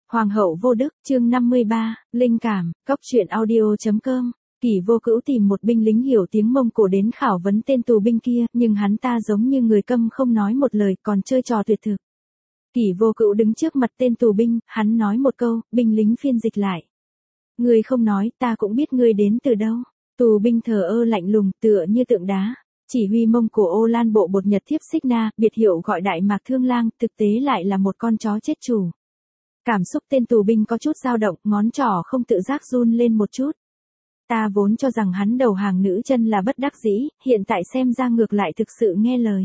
Hoàng hậu vô đức, chương 53, linh cảm, cóc truyện audio.com. Kỷ Vô Cữu tìm một binh lính hiểu tiếng Mông Cổ đến khảo vấn tên tù binh kia, nhưng hắn ta giống như người câm không nói một lời, còn chơi trò tuyệt thực. Kỷ Vô Cữu đứng trước mặt tên tù binh, hắn nói một câu, binh lính phiên dịch lại. Ngươi không nói, ta cũng biết ngươi đến từ đâu. Tù binh thờ ơ lạnh lùng, tựa như tượng đá. Chỉ huy Mông Cổ Ô Lan bộ bột Nhật Thiếp Xích Na, biệt hiệu gọi Đại Mạc Thương Lang, thực tế lại là một con chó chết chủ. Cảm xúc tên tù binh có chút dao động, ngón trỏ không tự giác run lên một chút. Ta vốn cho rằng hắn đầu hàng nữ chân là bất đắc dĩ, hiện tại xem ra ngược lại thực sự nghe lời.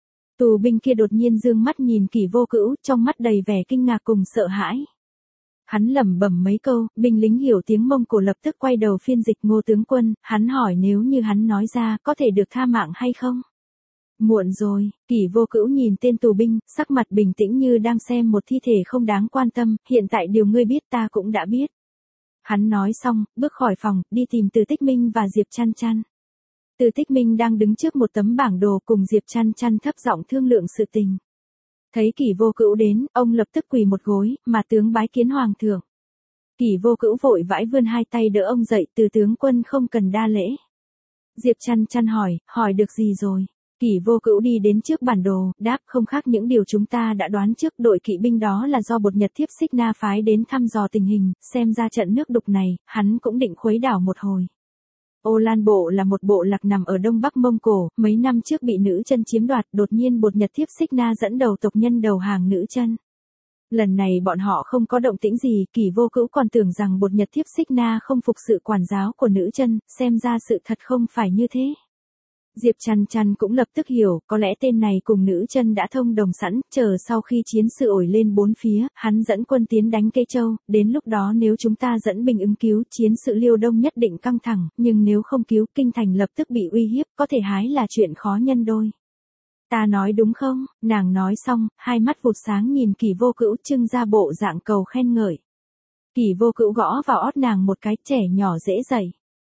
Tù binh kia đột nhiên dương mắt nhìn Kỷ Vô Cữu, trong mắt đầy vẻ kinh ngạc cùng sợ hãi. Hắn lẩm bẩm mấy câu, binh lính hiểu tiếng Mông Cổ lập tức quay đầu phiên dịch. Ngô tướng quân, hắn hỏi nếu như hắn nói ra, có thể được tha mạng hay không? Muộn rồi, Kỷ Vô Cữu nhìn tên tù binh, sắc mặt bình tĩnh như đang xem một thi thể không đáng quan tâm, hiện tại điều ngươi biết ta cũng đã biết. Hắn nói xong, bước khỏi phòng, đi tìm Từ Tích Minh và Diệp Chăn Chăn. Từ Tích Minh đang đứng trước một tấm bảng đồ cùng Diệp Chăn Chăn thấp giọng thương lượng sự tình. Thấy Kỷ Vô Cữu đến, ông lập tức quỳ một gối, mà tướng bái kiến hoàng thượng. Kỷ Vô Cữu vội vãi vươn hai tay đỡ ông dậy, Từ tướng quân không cần đa lễ. Diệp Chăn Chăn hỏi được gì rồi? Kỷ Vô Cữu đi đến trước bản đồ, đáp không khác những điều chúng ta đã đoán trước, đội kỵ binh đó là do bột Nhật Thiếp Xích Na phái đến thăm dò tình hình, xem ra trận nước đục này, hắn cũng định khuấy đảo một hồi. Ô Lan bộ là một bộ lạc nằm ở đông bắc Mông Cổ, mấy năm trước bị nữ chân chiếm đoạt, đột nhiên bột Nhật Thiếp Xích Na dẫn đầu tộc nhân đầu hàng nữ chân. Lần này bọn họ không có động tĩnh gì, Kỷ Vô Cữu còn tưởng rằng bột Nhật Thiếp Xích Na không phục sự quản giáo của nữ chân, xem ra sự thật không phải như thế. Diệp Chăn Chăn cũng lập tức hiểu, có lẽ tên này cùng nữ chân đã thông đồng sẵn, chờ sau khi chiến sự ổi lên bốn phía, hắn dẫn quân tiến đánh Kế Châu, đến lúc đó nếu chúng ta dẫn binh ứng cứu, chiến sự Liêu Đông nhất định căng thẳng, nhưng nếu không cứu, kinh thành lập tức bị uy hiếp, có thể hái là chuyện khó nhân đôi. Ta nói đúng không? Nàng nói xong, hai mắt vụt sáng nhìn Kỷ Vô Cữu trưng ra bộ dạng cầu khen ngợi. Kỷ Vô Cữu gõ vào ót nàng một cái, trẻ nhỏ dễ dậy.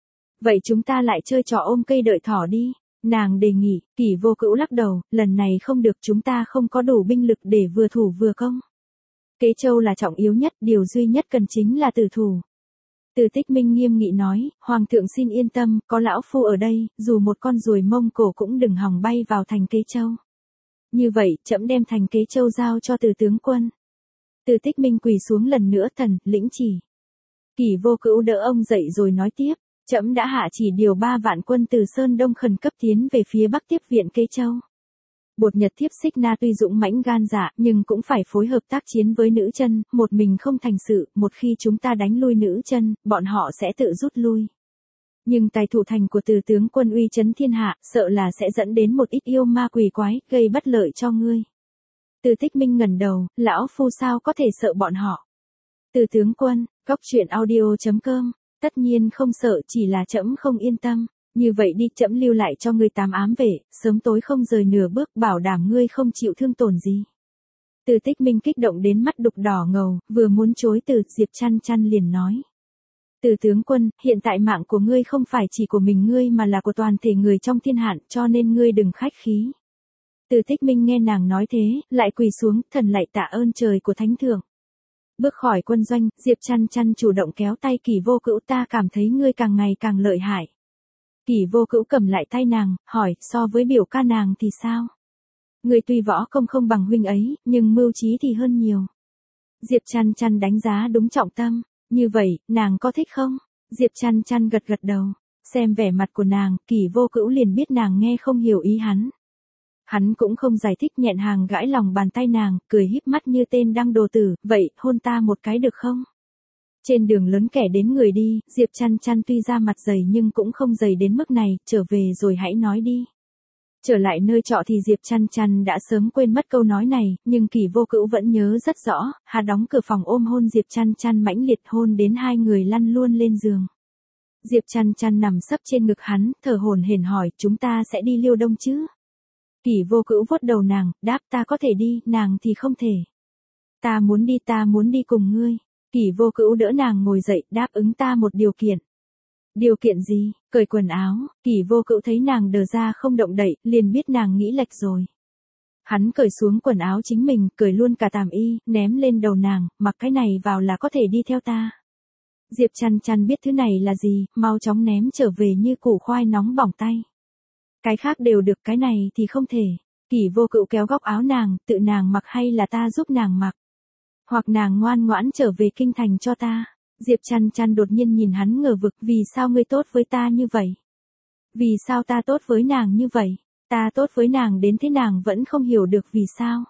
Vậy chúng ta lại chơi trò ôm cây đợi thỏ đi. Nàng đề nghị. Kỷ Vô Cữu lắc đầu, lần này không được, chúng ta không có đủ binh lực để vừa thủ vừa công. Kế Châu là trọng yếu nhất, điều duy nhất cần chính là tử thủ. Từ Tích Minh nghiêm nghị nói, Hoàng thượng xin yên tâm, có lão phu ở đây, dù một con ruồi Mông Cổ cũng đừng hòng bay vào thành Kế Châu. Như vậy, trẫm đem thành Kế Châu giao cho Từ tướng quân. Từ Tích Minh quỳ xuống lần nữa, thần, lĩnh chỉ. Kỷ Vô Cữu đỡ ông dậy rồi nói tiếp. Trẫm đã hạ chỉ điều 3 vạn quân từ Sơn Đông khẩn cấp tiến về phía Bắc tiếp viện Kế Châu. Bột Nhật Thiếp Xích Na tuy dũng mãnh gan dạ, nhưng cũng phải phối hợp tác chiến với nữ chân, một mình không thành sự, một khi chúng ta đánh lui nữ chân, bọn họ sẽ tự rút lui. Nhưng tài thủ thành của Từ tướng quân uy chấn thiên hạ, sợ là sẽ dẫn đến một ít yêu ma quỷ quái, gây bất lợi cho ngươi. Từ Tích Minh ngẩng đầu, lão phu sao có thể sợ bọn họ? Từ tướng quân, cóc truyện audio.com. Tất nhiên không sợ, chỉ là trẫm không yên tâm. Như vậy đi, trẫm lưu lại cho ngươi 8 ám vệ, sớm tối không rời nửa bước, bảo đảm ngươi không chịu thương tổn gì. Từ Tích Minh kích động đến mắt đục đỏ ngầu, vừa muốn chối từ, Diệp Chăn Chăn liền nói. Từ tướng quân, hiện tại mạng của ngươi không phải chỉ của mình ngươi mà là của toàn thể người trong thiên hạ, cho nên ngươi đừng khách khí. Từ Tích Minh nghe nàng nói thế, lại quỳ xuống, thần lạy tạ ơn trời của thánh thượng. Bước khỏi quân doanh, Diệp Chăn Chăn chủ động kéo tay Kỷ Vô Cữu, ta cảm thấy ngươi càng ngày càng lợi hại. Kỷ Vô Cữu cầm lại tay nàng, hỏi, so với biểu ca nàng thì sao? Ngươi tuy võ công không bằng huynh ấy, nhưng mưu trí thì hơn nhiều. Diệp Chăn Chăn đánh giá đúng trọng tâm. Như vậy, nàng có thích không? Diệp Chăn Chăn gật gật đầu. Xem vẻ mặt của nàng, Kỷ Vô Cữu liền biết nàng nghe không hiểu ý hắn. Hắn cũng không giải thích, nhẹn hàng gãi lòng bàn tay nàng, cười híp mắt như tên đang đồ tử, vậy, hôn ta một cái được không? Trên đường lớn kẻ đến người đi, Diệp Chăn Chăn tuy ra mặt dày nhưng cũng không dày đến mức này, trở về rồi hãy nói đi. Trở lại nơi trọ thì Diệp Chăn Chăn đã sớm quên mất câu nói này, nhưng Kỷ Vô Cữu vẫn nhớ rất rõ, hắn đóng cửa phòng ôm hôn Diệp Chăn Chăn mãnh liệt, hôn đến hai người lăn luôn lên giường. Diệp Chăn Chăn nằm sấp trên ngực hắn, thở hổn hển hỏi, chúng ta sẽ đi Liêu Đông chứ? Kỷ Vô Cữu vuốt đầu nàng, đáp, ta có thể đi, nàng thì không thể. Ta muốn đi cùng ngươi. Kỷ Vô Cữu đỡ nàng ngồi dậy, đáp ứng ta một điều kiện. Điều kiện gì? Cởi quần áo. Kỷ Vô Cữu thấy nàng đờ ra không động đậy, liền biết nàng nghĩ lệch rồi. Hắn cởi xuống quần áo chính mình, cởi luôn cả tàm y, ném lên đầu nàng, mặc cái này vào là có thể đi theo ta. Diệp Chăn Chăn biết thứ này là gì, mau chóng ném trở về như củ khoai nóng bỏng tay. Cái khác đều được, cái này thì không thể. Kỷ Vô Cữu kéo góc áo nàng, tự nàng mặc hay là ta giúp nàng mặc. Hoặc nàng ngoan ngoãn trở về kinh thành cho ta. Diệp Chăn Chăn đột nhiên nhìn hắn ngờ vực, vì sao ngươi tốt với ta như vậy? Vì sao ta tốt với nàng như vậy? Ta tốt với nàng đến thế nàng vẫn không hiểu được vì sao.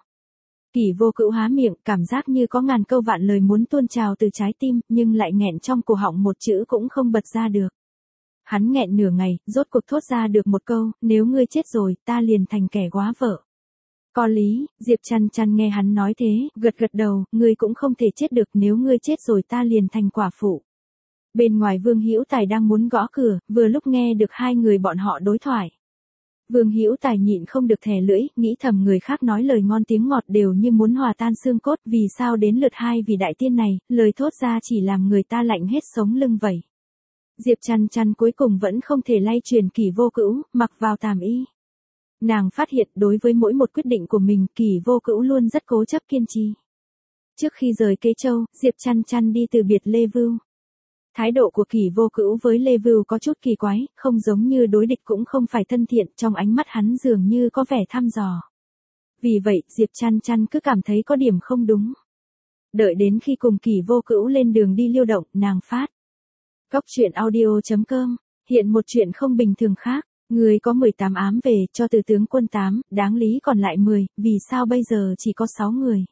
Kỷ Vô Cữu há miệng, cảm giác như có ngàn câu vạn lời muốn tuôn trào từ trái tim, nhưng lại nghẹn trong cổ họng một chữ cũng không bật ra được. Hắn nghẹn nửa ngày, rốt cuộc thốt ra được một câu, nếu ngươi chết rồi, ta liền thành kẻ góa vợ. Có lý, Diệp Chăn Chăn nghe hắn nói thế, gật gật đầu, ngươi cũng không thể chết được, nếu ngươi chết rồi ta liền thành quả phụ. Bên ngoài Vương Hữu Tài đang muốn gõ cửa, vừa lúc nghe được hai người bọn họ đối thoại. Vương Hữu Tài nhịn không được thè lưỡi, nghĩ thầm người khác nói lời ngon tiếng ngọt đều như muốn hòa tan xương cốt, vì sao đến lượt hai vị đại tiên này, lời thốt ra chỉ làm người ta lạnh hết sống lưng vậy. Diệp Chăn Chăn cuối cùng vẫn không thể lay truyền Kỷ Vô Cữu, mặc vào tàm y. Nàng phát hiện đối với mỗi một quyết định của mình, Kỷ Vô Cữu luôn rất cố chấp kiên trì. Trước khi rời Kế Châu, Diệp Chăn Chăn đi từ biệt Lê Vưu. Thái độ của Kỷ Vô Cữu với Lê Vưu có chút kỳ quái, không giống như đối địch cũng không phải thân thiện, trong ánh mắt hắn dường như có vẻ thăm dò. Vì vậy, Diệp Chăn Chăn cứ cảm thấy có điểm không đúng. Đợi đến khi cùng Kỷ Vô Cữu lên đường đi Liêu Động, nàng phát. Cóc truyện audio.com, hiện một chuyện không bình thường khác, người có 18 ám về, cho từ tướng quân 8, đáng lý còn lại 10, vì sao bây giờ chỉ có 6 người?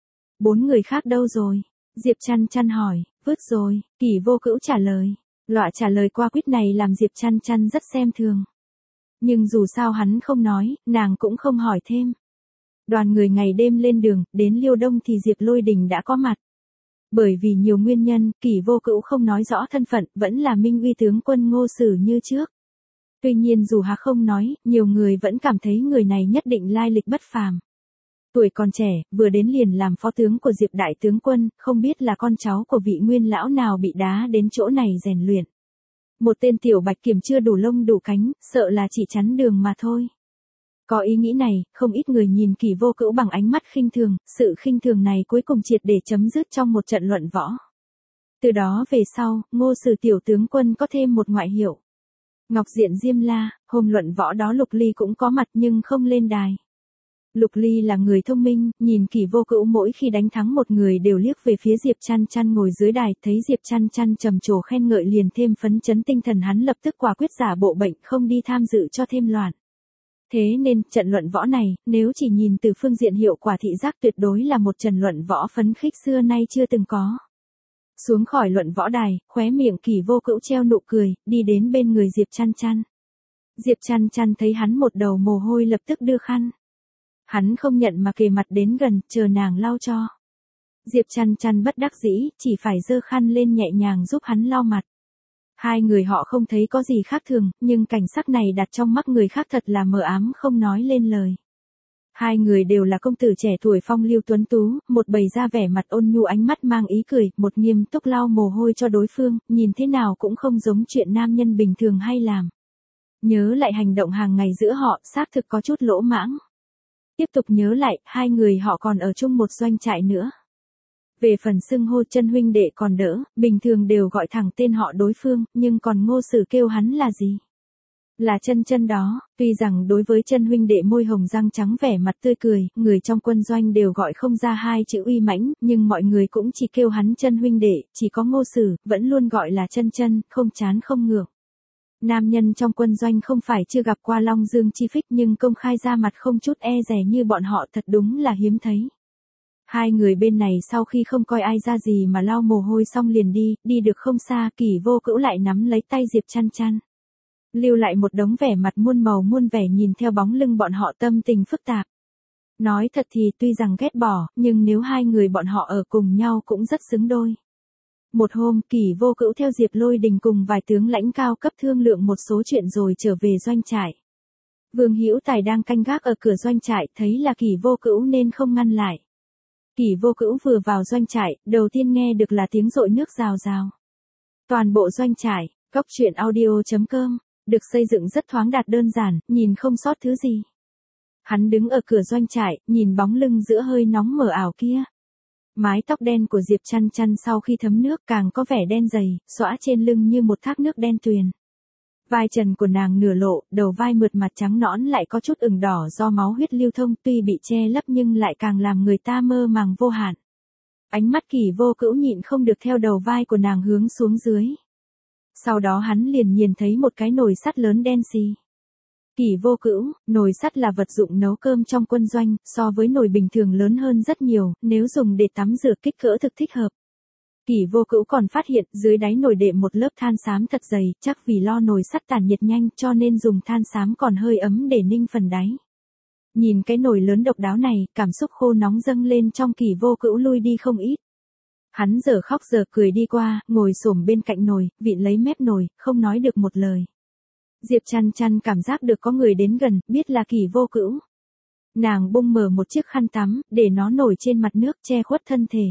4 người khác đâu rồi? Diệp Chăn Chăn hỏi, vứt rồi, Kỷ Vô Cữu trả lời. Loại trả lời qua quýt này làm Diệp Chăn Chăn rất xem thường. Nhưng dù sao hắn không nói, nàng cũng không hỏi thêm. Đoàn người ngày đêm lên đường, đến Liêu Đông thì Diệp Lôi Đình đã có mặt. Bởi vì nhiều nguyên nhân, Kỷ Vô Cữu không nói rõ thân phận, vẫn là Minh Uy tướng quân Ngô Sử như trước. Tuy nhiên dù hắn không nói, nhiều người vẫn cảm thấy người này nhất định lai lịch bất phàm. Tuổi còn trẻ, vừa đến liền làm phó tướng của Diệp đại tướng quân, không biết là con cháu của vị nguyên lão nào bị đá đến chỗ này rèn luyện. Một tên tiểu bạch kiểm chưa đủ lông đủ cánh, sợ là chỉ chắn đường mà thôi. Có ý nghĩ này, không ít người nhìn Kỷ Vô Cữu bằng ánh mắt khinh thường, sự khinh thường này cuối cùng triệt để chấm dứt trong một trận luận võ. Từ đó về sau, Ngô Sử tiểu tướng quân có thêm một ngoại hiệu. Ngọc Diện Diêm La, hôm luận võ đó Lục Ly cũng có mặt nhưng không lên đài. Lục Ly là người thông minh, nhìn Kỷ Vô Cữu mỗi khi đánh thắng một người đều liếc về phía Diệp Chăn Chăn ngồi dưới đài, thấy Diệp Chăn Chăn trầm trồ khen ngợi liền thêm phấn chấn tinh thần, hắn lập tức quả quyết giả bộ bệnh không đi tham dự cho thêm loạn. Thế nên, trận luận võ này, nếu chỉ nhìn từ phương diện hiệu quả thị giác tuyệt đối là một trận luận võ phấn khích xưa nay chưa từng có. Xuống khỏi luận võ đài, khóe miệng Kỷ Vô Cữu treo nụ cười, đi đến bên người Diệp Chăn Chăn. Diệp Chăn Chăn thấy hắn một đầu mồ hôi lập tức đưa khăn. Hắn không nhận mà kề mặt đến gần, chờ nàng lau cho. Diệp Chăn Chăn bất đắc dĩ, chỉ phải giơ khăn lên nhẹ nhàng giúp hắn lau mặt. Hai người họ không thấy có gì khác thường, nhưng cảnh sắc này đặt trong mắt người khác thật là mờ ám không nói lên lời. Hai người đều là công tử trẻ tuổi phong lưu tuấn tú, một bày ra vẻ mặt ôn nhu ánh mắt mang ý cười, một nghiêm túc lau mồ hôi cho đối phương, nhìn thế nào cũng không giống chuyện nam nhân bình thường hay làm. Nhớ lại hành động hàng ngày giữa họ, xác thực có chút lỗ mãng. Tiếp tục nhớ lại, hai người họ còn ở chung một doanh trại nữa. Về phần xưng hô chân huynh đệ còn đỡ, bình thường đều gọi thẳng tên họ đối phương, nhưng còn Ngô Sử kêu hắn là gì? Là Chân Chân đó, tuy rằng đối với chân huynh đệ môi hồng răng trắng vẻ mặt tươi cười, người trong quân doanh đều gọi không ra hai chữ uy mãnh, nhưng mọi người cũng chỉ kêu hắn chân huynh đệ, chỉ có Ngô Sử, vẫn luôn gọi là Chân Chân, không chán không ngượng. Nam nhân trong quân doanh không phải chưa gặp qua Long Dương chi phích nhưng công khai ra mặt không chút e dè như bọn họ thật đúng là hiếm thấy. Hai người bên này sau khi không coi ai ra gì mà lau mồ hôi xong liền đi được không xa, Kỷ Vô Cữu lại nắm lấy tay Diệp Chăn Chăn. Lưu lại một đống vẻ mặt muôn màu muôn vẻ nhìn theo bóng lưng bọn họ tâm tình phức tạp. Nói thật thì tuy rằng ghét bỏ, nhưng nếu hai người bọn họ ở cùng nhau cũng rất xứng đôi. Một hôm, Kỷ Vô Cữu theo Diệp Lôi Đình cùng vài tướng lãnh cao cấp thương lượng một số chuyện rồi trở về doanh trại. Vương Hữu Tài đang canh gác ở cửa doanh trại, thấy là Kỷ Vô Cữu nên không ngăn lại. Kỷ Vô Cữu vừa vào doanh trại, đầu tiên nghe được là tiếng dội nước rào rào. Toàn bộ doanh trại, cóc truyện audio.com, được xây dựng rất thoáng đạt đơn giản, nhìn không sót thứ gì. Hắn đứng ở cửa doanh trại, nhìn bóng lưng giữa hơi nóng mờ ảo kia. Mái tóc đen của Diệp Chăn Chăn sau khi thấm nước càng có vẻ đen dày, xõa trên lưng như một thác nước đen tuyền. Vai trần của nàng nửa lộ, đầu vai mượt mặt trắng nõn lại có chút ửng đỏ do máu huyết lưu thông, tuy bị che lấp nhưng lại càng làm người ta mơ màng vô hạn. Ánh mắt Kỷ Vô Cữu nhịn không được theo đầu vai của nàng hướng xuống dưới. Sau đó hắn liền nhìn thấy một cái nồi sắt lớn đen xì. Kỷ Vô Cữu, nồi sắt là vật dụng nấu cơm trong quân doanh, so với nồi bình thường lớn hơn rất nhiều, nếu dùng để tắm rửa kích cỡ thực thích hợp. Kỷ Vô Cữu còn phát hiện dưới đáy nồi đệm một lớp than xám thật dày, chắc vì lo nồi sắt tản nhiệt nhanh cho nên dùng than xám còn hơi ấm để ninh phần đáy. Nhìn cái nồi lớn độc đáo này, cảm xúc khô nóng dâng lên trong Kỷ Vô Cữu lui đi không ít. Hắn giờ khóc giờ cười đi qua, ngồi xổm bên cạnh nồi, vịn lấy mép nồi, không nói được một lời. Diệp Chăn Chăn cảm giác được có người đến gần, biết là Kỷ Vô Cữu. Nàng bung mở một chiếc khăn tắm, để nó nổi trên mặt nước che khuất thân thể.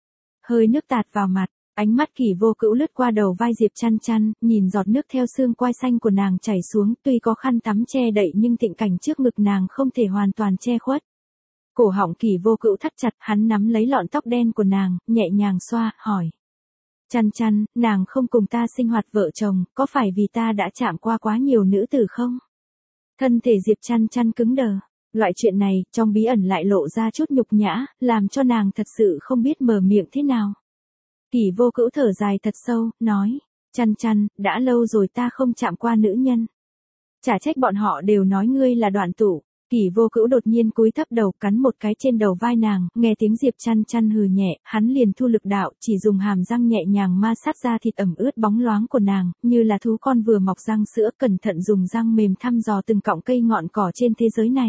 Hơi nước tạt vào mặt, ánh mắt Kỷ Vô Cữu lướt qua đầu vai Diệp Chăn Chăn, nhìn giọt nước theo xương quai xanh của nàng chảy xuống, tuy có khăn tắm che đậy nhưng thịnh cảnh trước ngực nàng không thể hoàn toàn che khuất. Cổ họng Kỷ Vô Cữu thắt chặt, hắn nắm lấy lọn tóc đen của nàng, nhẹ nhàng xoa, hỏi. Chăn Chăn, nàng không cùng ta sinh hoạt vợ chồng, có phải vì ta đã chạm qua quá nhiều nữ tử không? Thân thể Diệp Chăn Chăn cứng đờ. Loại chuyện này, trong bí ẩn lại lộ ra chút nhục nhã, làm cho nàng thật sự không biết mở miệng thế nào. Kỷ Vô Cữu thở dài thật sâu, nói. Chăn Chăn, đã lâu rồi ta không chạm qua nữ nhân. Chả trách bọn họ đều nói ngươi là đoạn tụ. Kỷ Vô Cữu đột nhiên cúi thấp đầu cắn một cái trên đầu vai nàng, nghe tiếng Diệp Chăn Chăn hừ nhẹ, hắn liền thu lực đạo, chỉ dùng hàm răng nhẹ nhàng ma sát ra thịt ẩm ướt bóng loáng của nàng, như là thú con vừa mọc răng sữa, cẩn thận dùng răng mềm thăm dò từng cọng cây ngọn cỏ trên thế giới này.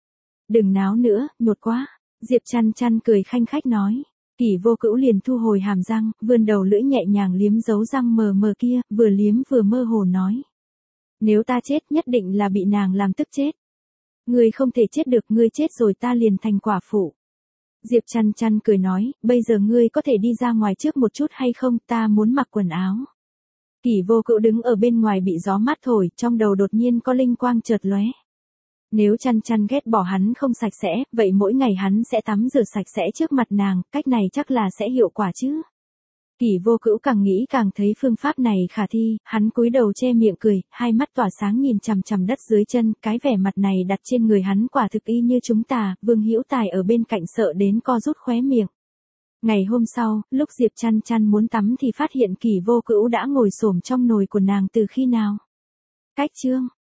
Đừng náo nữa, nhột quá. Diệp Chăn Chăn cười khanh khách nói. Kỷ Vô Cữu liền thu hồi hàm răng, vươn đầu lưỡi nhẹ nhàng liếm dấu răng mờ mờ kia, vừa liếm vừa mơ hồ nói. Nếu ta chết nhất định là bị nàng làm tức chết. Ngươi không thể chết được, ngươi chết rồi ta liền thành quả phụ. Diệp Chăn Chăn cười nói, bây giờ ngươi có thể đi ra ngoài trước một chút hay không, ta muốn mặc quần áo. Kỷ Vô Cữu đứng ở bên ngoài bị gió mát thổi, trong đầu đột nhiên có linh quang chợt lóe. Nếu Chăn Chăn ghét bỏ hắn không sạch sẽ, vậy mỗi ngày hắn sẽ tắm rửa sạch sẽ trước mặt nàng, cách này chắc là sẽ hiệu quả chứ. Kỷ Vô Cữu càng nghĩ càng thấy phương pháp này khả thi, hắn cúi đầu che miệng cười, hai mắt tỏa sáng nhìn chằm chằm đất dưới chân, cái vẻ mặt này đặt trên người hắn quả thực y như chúng ta, Vương Hữu Tài ở bên cạnh sợ đến co rút khóe miệng. Ngày hôm sau, lúc Diệp Chăn Chăn muốn tắm thì phát hiện Kỷ Vô Cữu đã ngồi xổm trong nồi của nàng từ khi nào. Cách chương